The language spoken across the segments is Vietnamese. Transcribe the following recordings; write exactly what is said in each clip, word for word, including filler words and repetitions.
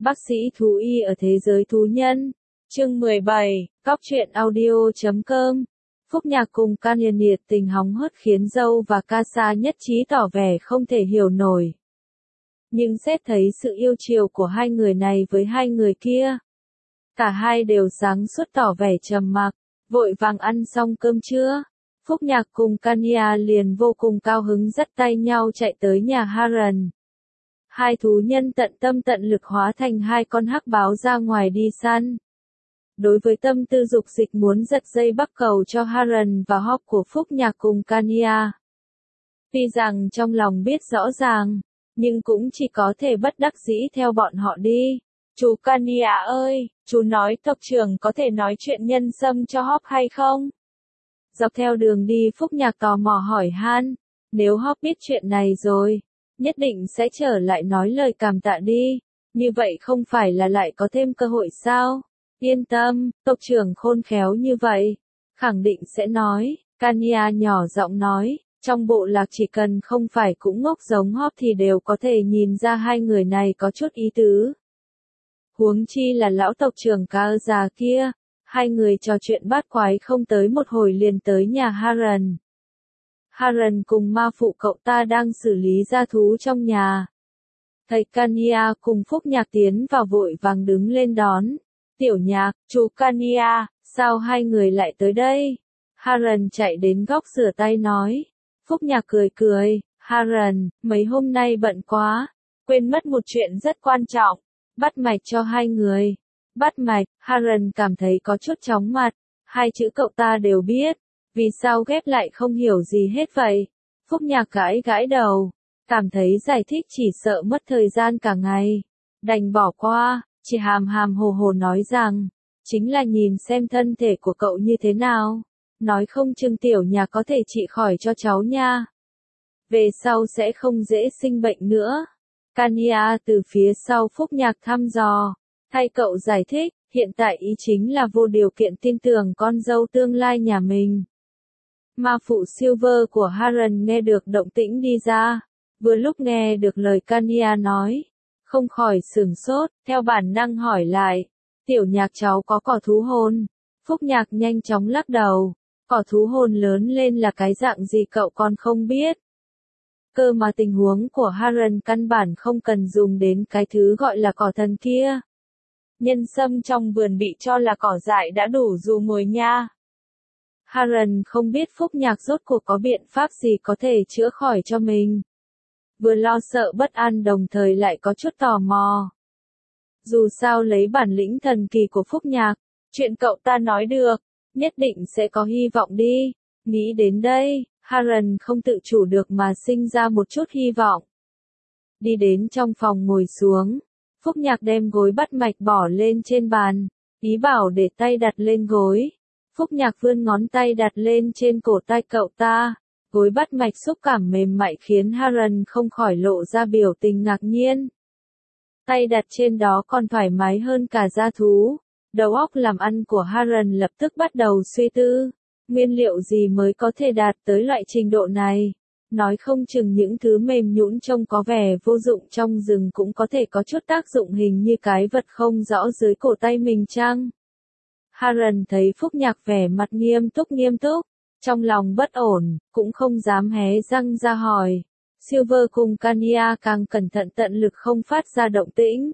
Bác sĩ thú y ở thế giới thú nhân. Chương mười bảy, Cóc truyện audio chấm com. Phúc Nhạc cùng Kanye nhiệt tình hóng hớt khiến dâu và Casa nhất trí tỏ vẻ không thể hiểu nổi. Nhưng xét thấy sự yêu chiều của hai người này với hai người kia, cả hai đều sáng suốt tỏ vẻ trầm mặc, vội vàng ăn xong cơm trưa. Phúc Nhạc cùng Kanye liền vô cùng cao hứng dắt tay nhau chạy tới nhà Haran. Hai thú nhân tận tâm tận lực hóa thành hai con hắc báo ra ngoài đi săn. Đối với tâm tư dục dịch muốn giật dây bắc cầu cho Haran và Hawk của Phúc Nhạc cùng Kanye, tuy rằng trong lòng biết rõ ràng, nhưng cũng chỉ có thể bất đắc dĩ theo bọn họ đi. Chú Kanye ơi, chú nói tộc trưởng có thể nói chuyện nhân sâm cho Hawk hay không? Dọc theo đường đi Phúc Nhạc tò mò hỏi han, nếu Hawk biết chuyện này rồi, nhất định sẽ trở lại nói lời cảm tạ đi, như vậy không phải là lại có thêm cơ hội sao? Yên tâm, tộc trưởng khôn khéo như vậy, khẳng định sẽ nói. Kanye nhỏ giọng nói, trong bộ lạc chỉ cần không phải cũng ngốc giống Hawk thì đều có thể nhìn ra hai người này có chút ý tứ. Huống chi là lão tộc trưởng ca già kia, hai người trò chuyện bát quái không tới một hồi liền tới nhà Haran. Haran cùng ma phụ cậu ta đang xử lý gia thú trong nhà. Thấy Kanye cùng Phúc Nhạc tiến vào vội vàng đứng lên đón. Tiểu Nhạc, chú Kanye, sao hai người lại tới đây? Haran chạy đến góc rửa tay nói. Phúc Nhạc cười cười, Haran, mấy hôm nay bận quá, quên mất một chuyện rất quan trọng, bắt mạch cho hai người. Bắt mạch, Haran cảm thấy có chút chóng mặt, hai chữ cậu ta đều biết, vì sao ghép lại không hiểu gì hết vậy? Phúc Nhạc gãi gãi đầu, cảm thấy giải thích chỉ sợ mất thời gian cả ngày, đành bỏ qua, chỉ hàm hàm hồ hồ nói rằng, chính là nhìn xem thân thể của cậu như thế nào, nói không chừng Tiểu Nhạc có thể trị khỏi cho cháu nha. Về sau sẽ không dễ sinh bệnh nữa. Kanye từ phía sau Phúc Nhạc thăm dò, thay cậu giải thích, hiện tại ý chính là vô điều kiện tin tưởng con dâu tương lai nhà mình. Ma phụ Silver của Haran nghe được động tĩnh đi ra, vừa lúc nghe được lời Kanye nói, không khỏi sửng sốt, theo bản năng hỏi lại, Tiểu Nhạc cháu có cỏ thú hồn? Phúc Nhạc nhanh chóng lắc đầu, cỏ thú hồn lớn lên là cái dạng gì cậu còn không biết. Cơ mà tình huống của Haran căn bản không cần dùng đến cái thứ gọi là cỏ thần kia. Nhân sâm trong vườn bị cho là cỏ dại đã đủ dù mồi nha. Haran không biết Phúc Nhạc rốt cuộc có biện pháp gì có thể chữa khỏi cho mình. Vừa lo sợ bất an đồng thời lại có chút tò mò. Dù sao lấy bản lĩnh thần kỳ của Phúc Nhạc, chuyện cậu ta nói được, nhất định sẽ có hy vọng đi. Nghĩ đến đây, Haran không tự chủ được mà sinh ra một chút hy vọng. Đi đến trong phòng ngồi xuống, Phúc Nhạc đem gối bắt mạch bỏ lên trên bàn, ý bảo để tay đặt lên gối. Phúc Nhạc vươn ngón tay đặt lên trên cổ tay cậu ta, gối bắt mạch xúc cảm mềm mại khiến Haran không khỏi lộ ra biểu tình ngạc nhiên. Tay đặt trên đó còn thoải mái hơn cả da thú. Đầu óc làm ăn của Haran lập tức bắt đầu suy tư, nguyên liệu gì mới có thể đạt tới loại trình độ này. Nói không chừng những thứ mềm nhũn trông có vẻ vô dụng trong rừng cũng có thể có chút tác dụng hình như cái vật không rõ dưới cổ tay mình chăng? Haran thấy Phúc Nhạc vẻ mặt nghiêm túc nghiêm túc, trong lòng bất ổn, cũng không dám hé răng ra hỏi. Silver cùng Kanye càng cẩn thận tận lực không phát ra động tĩnh.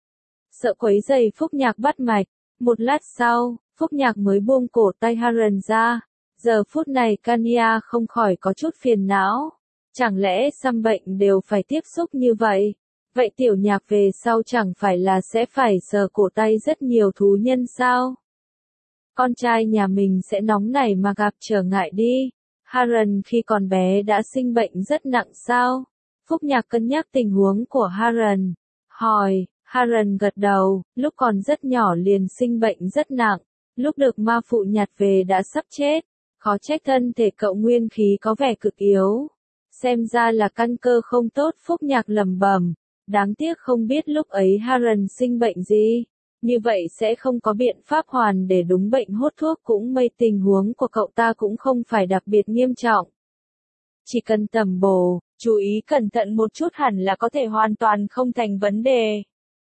Sợ quấy rầy Phúc Nhạc bắt mạch, một lát sau, Phúc Nhạc mới buông cổ tay Haran ra. Giờ phút này Kanye không khỏi có chút phiền não. Chẳng lẽ xăm bệnh đều phải tiếp xúc như vậy? Vậy Tiểu Nhạc về sau chẳng phải là sẽ phải sờ cổ tay rất nhiều thú nhân sao? Con trai nhà mình sẽ nóng nảy mà gặp trở ngại đi. Haran khi còn bé đã sinh bệnh rất nặng sao? Phúc Nhạc cân nhắc tình huống của Haran, hỏi. Haran gật đầu, lúc còn rất nhỏ liền sinh bệnh rất nặng, lúc được ma phụ nhặt về đã sắp chết. Khó trách thân thể cậu nguyên khí có vẻ cực yếu. Xem ra là căn cơ không tốt. Phúc Nhạc lẩm bẩm, đáng tiếc không biết lúc ấy Haran sinh bệnh gì. Như vậy sẽ không có biện pháp hoàn để đúng bệnh hốt thuốc cũng may tình huống của cậu ta cũng không phải đặc biệt nghiêm trọng. Chỉ cần tầm bổ, chú ý cẩn thận một chút hẳn là có thể hoàn toàn không thành vấn đề.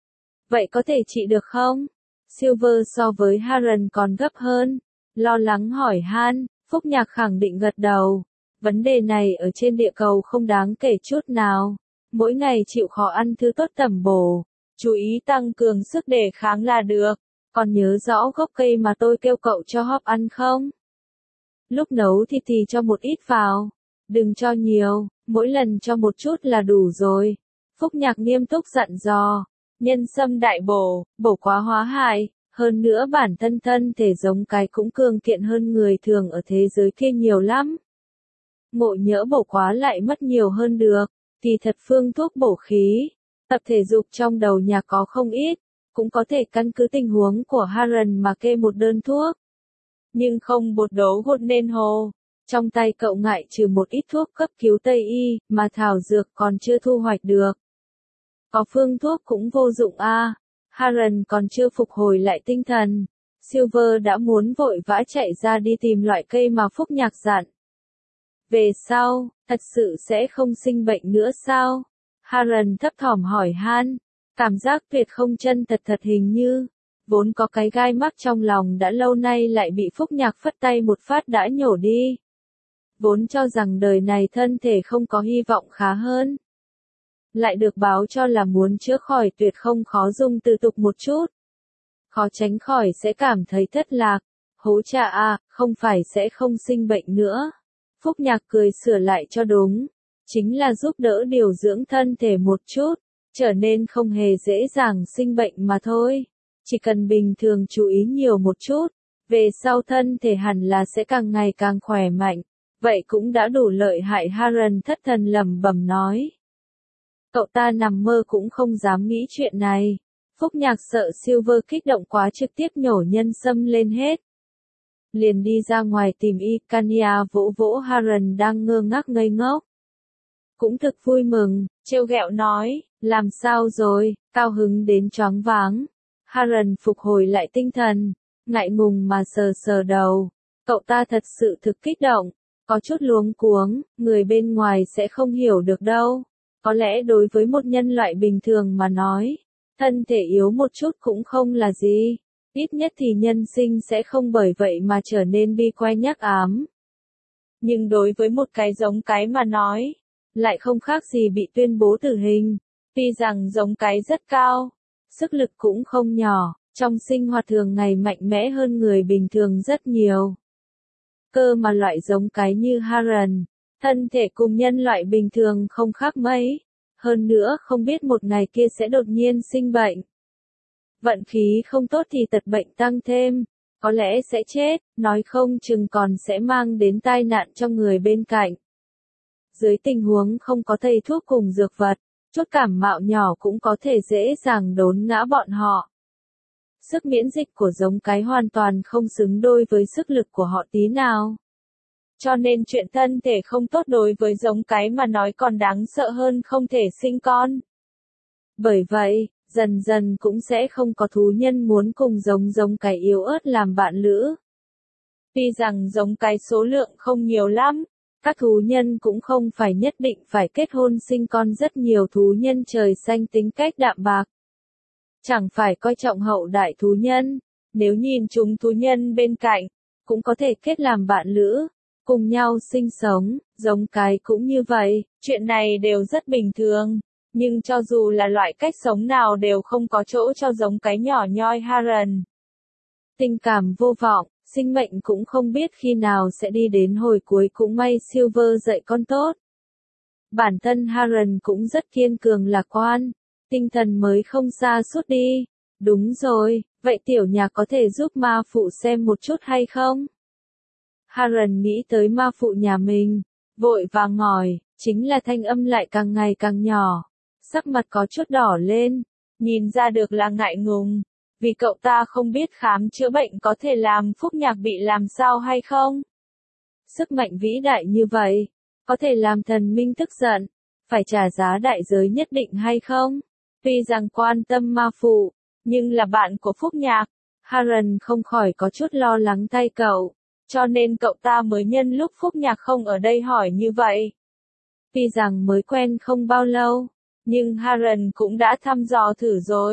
Vậy có thể trị được không? Silver so với Harren còn gấp hơn. Lo lắng hỏi han, Phúc Nhạc khẳng định gật đầu. Vấn đề này ở trên địa cầu không đáng kể chút nào. Mỗi ngày chịu khó ăn thứ tốt tẩm bổ. Chú ý tăng cường sức đề kháng là được. Còn nhớ rõ gốc cây mà tôi kêu cậu cho Hop ăn không? Lúc nấu thịt thì cho một ít vào. Đừng cho nhiều, mỗi lần cho một chút là đủ rồi. Phúc Nhạc nghiêm túc dặn dò. Nhân sâm đại bổ, bổ quá hóa hại. Hơn nữa bản thân thân thể giống cái cũng cường kiện hơn người thường ở thế giới kia nhiều lắm. Ngộ nhỡ bổ quá lại mất nhiều hơn được. Thì thật phương thuốc bổ khí. Tập thể dục trong đầu nhà có không ít. Cũng có thể căn cứ tình huống của Harren mà kê một đơn thuốc. Nhưng không bột đấu gột nên hồ. Trong tay cậu ngại trừ một ít thuốc cấp cứu Tây y, mà thảo dược còn chưa thu hoạch được. Có phương thuốc cũng vô dụng a. À. Harren còn chưa phục hồi lại tinh thần. Silver đã muốn vội vã chạy ra đi tìm loại cây mà Phúc Nhạc dặn. Về sau, thật sự sẽ không sinh bệnh nữa sao? Harren thấp thỏm hỏi han. Cảm giác tuyệt không chân thật thật hình như. Vốn có cái gai mắc trong lòng đã lâu nay lại bị Phúc Nhạc phất tay một phát đã nhổ đi. Vốn cho rằng đời này thân thể không có hy vọng khá hơn. Lại được báo cho là muốn chữa khỏi tuyệt không khó dùng từ tục một chút. Khó tránh khỏi sẽ cảm thấy thất lạc. Hố cha à, không phải sẽ không sinh bệnh nữa. Phúc Nhạc cười sửa lại cho đúng. Chính là giúp đỡ điều dưỡng thân thể một chút. Trở nên không hề dễ dàng sinh bệnh mà thôi. Chỉ cần bình thường chú ý nhiều một chút. Về sau thân thể hẳn là sẽ càng ngày càng khỏe mạnh. Vậy cũng đã đủ lợi hại. Harren thất thần lẩm bẩm nói. Cậu ta nằm mơ cũng không dám nghĩ chuyện này. Phúc Nhạc sợ Silver kích động quá trực tiếp nhổ nhân sâm lên hết. Liền đi ra ngoài tìm y. Kanya vỗ vỗ Harren đang ngơ ngác ngây ngốc. Cũng thực vui mừng, trêu ghẹo nói, làm sao rồi, cao hứng đến choáng váng. Harren phục hồi lại tinh thần, ngại ngùng mà sờ sờ đầu. Cậu ta thật sự thực kích động, có chút luống cuống, người bên ngoài sẽ không hiểu được đâu. Có lẽ đối với một nhân loại bình thường mà nói, thân thể yếu một chút cũng không là gì. Ít nhất thì nhân sinh sẽ không bởi vậy mà trở nên bi quan nhác ám. Nhưng đối với một cái giống cái mà nói, lại không khác gì bị tuyên bố tử hình. Tuy rằng giống cái rất cao, sức lực cũng không nhỏ, trong sinh hoạt thường ngày mạnh mẽ hơn người bình thường rất nhiều. Cơ mà loại giống cái như Harren, thân thể cùng nhân loại bình thường không khác mấy. Hơn nữa không biết một ngày kia sẽ đột nhiên sinh bệnh. Vận khí không tốt thì tật bệnh tăng thêm, có lẽ sẽ chết, nói không chừng còn sẽ mang đến tai nạn cho người bên cạnh. Dưới tình huống không có thầy thuốc cùng dược vật, chút cảm mạo nhỏ cũng có thể dễ dàng đốn ngã bọn họ. Sức miễn dịch của giống cái hoàn toàn không xứng đôi với sức lực của họ tí nào. Cho nên chuyện thân thể không tốt đối với giống cái mà nói còn đáng sợ hơn không thể sinh con. Bởi vậy, dần dần cũng sẽ không có thú nhân muốn cùng giống giống cái yếu ớt làm bạn lữ. Tuy rằng giống cái số lượng không nhiều lắm, các thú nhân cũng không phải nhất định phải kết hôn sinh con. Rất nhiều thú nhân trời xanh tính cách đạm bạc. Chẳng phải coi trọng hậu đại thú nhân, nếu nhìn chúng thú nhân bên cạnh, cũng có thể kết làm bạn lữ, cùng nhau sinh sống, giống cái cũng như vậy, chuyện này đều rất bình thường. Nhưng cho dù là loại cách sống nào đều không có chỗ cho giống cái nhỏ nhoi Harren. Tình cảm vô vọng, sinh mệnh cũng không biết khi nào sẽ đi đến hồi cuối. Cũng may Silver dạy con tốt. Bản thân Harren cũng rất kiên cường lạc quan, tinh thần mới không sa sút đi. Đúng rồi, vậy tiểu nhà có thể giúp ma phụ xem một chút hay không? Harren nghĩ tới ma phụ nhà mình, vội vàng hỏi, chính là thanh âm lại càng ngày càng nhỏ. Sắc mặt có chút đỏ lên, nhìn ra được là ngại ngùng, vì cậu ta không biết khám chữa bệnh có thể làm Phúc Nhạc bị làm sao hay không. Sức mạnh vĩ đại như vậy, có thể làm thần minh tức giận, phải trả giá đại giới nhất định hay không? Tuy rằng quan tâm ma phụ, nhưng là bạn của Phúc Nhạc, Harren không khỏi có chút lo lắng thay cậu, cho nên cậu ta mới nhân lúc Phúc Nhạc không ở đây hỏi như vậy. Tuy rằng mới quen không bao lâu, nhưng Harren cũng đã thăm dò thử rồi.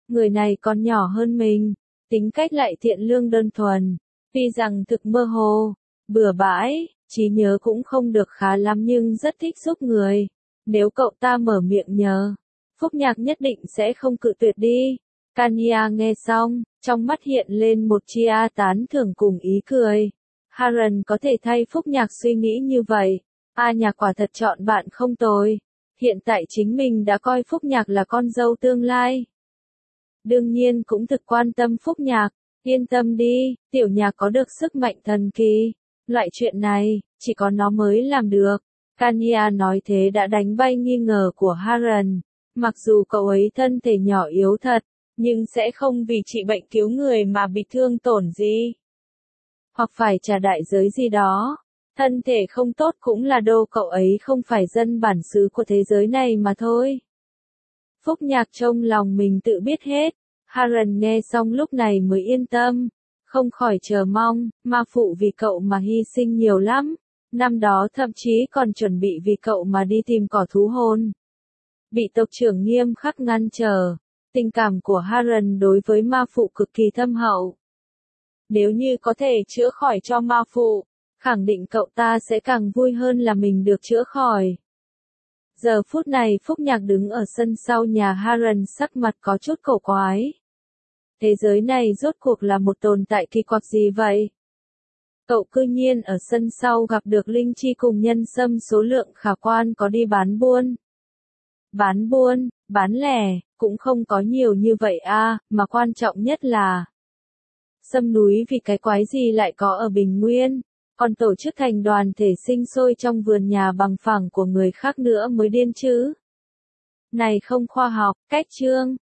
Người này còn nhỏ hơn mình, tính cách lại thiện lương đơn thuần, tuy rằng thực mơ hồ, bừa bãi, trí nhớ cũng không được khá lắm nhưng rất thích giúp người. Nếu cậu ta mở miệng nhờ, Phúc Nhạc nhất định sẽ không cự tuyệt đi. Kanya nghe xong, trong mắt hiện lên một chia tán thưởng cùng ý cười. Haran có thể thay Phúc Nhạc suy nghĩ như vậy. A Nhạc quả thật chọn bạn không tồi. Hiện tại chính mình đã coi Phúc Nhạc là con dâu tương lai. Đương nhiên cũng thực quan tâm Phúc Nhạc. Yên tâm đi, tiểu nhạc có được sức mạnh thần kỳ. Loại chuyện này, chỉ có nó mới làm được. Kanya nói thế đã đánh bay nghi ngờ của Haran. Mặc dù cậu ấy thân thể nhỏ yếu thật, nhưng sẽ không vì trị bệnh cứu người mà bị thương tổn gì. Hoặc phải trả đại giới gì đó. Thân thể không tốt cũng là đô cậu ấy không phải dân bản xứ của thế giới này mà thôi. Phúc Nhạc trong lòng mình tự biết hết. Haran nghe xong lúc này mới yên tâm. Không khỏi chờ mong, ma phụ vì cậu mà hy sinh nhiều lắm. Năm đó thậm chí còn chuẩn bị vì cậu mà đi tìm cỏ thú hồn. Bị tộc trưởng nghiêm khắc ngăn trở. Tình cảm của Haran đối với ma phụ cực kỳ thâm hậu. Nếu như có thể chữa khỏi cho ma phụ, khẳng định cậu ta sẽ càng vui hơn là mình được chữa khỏi. Giờ phút này Phúc Nhạc đứng ở sân sau nhà Haran sắc mặt có chút cổ quái. Thế giới này rốt cuộc là một tồn tại kỳ quặc gì vậy? Cậu cư nhiên ở sân sau gặp được linh chi cùng nhân sâm số lượng khả quan có đi bán buôn. Bán buôn, bán lẻ, cũng không có nhiều như vậy a, mà quan trọng nhất là sâm núi vì cái quái gì lại có ở Bình Nguyên, còn tổ chức thành đoàn thể sinh sôi trong vườn nhà bằng phẳng của người khác nữa mới điên chứ. Này không khoa học, cách chương.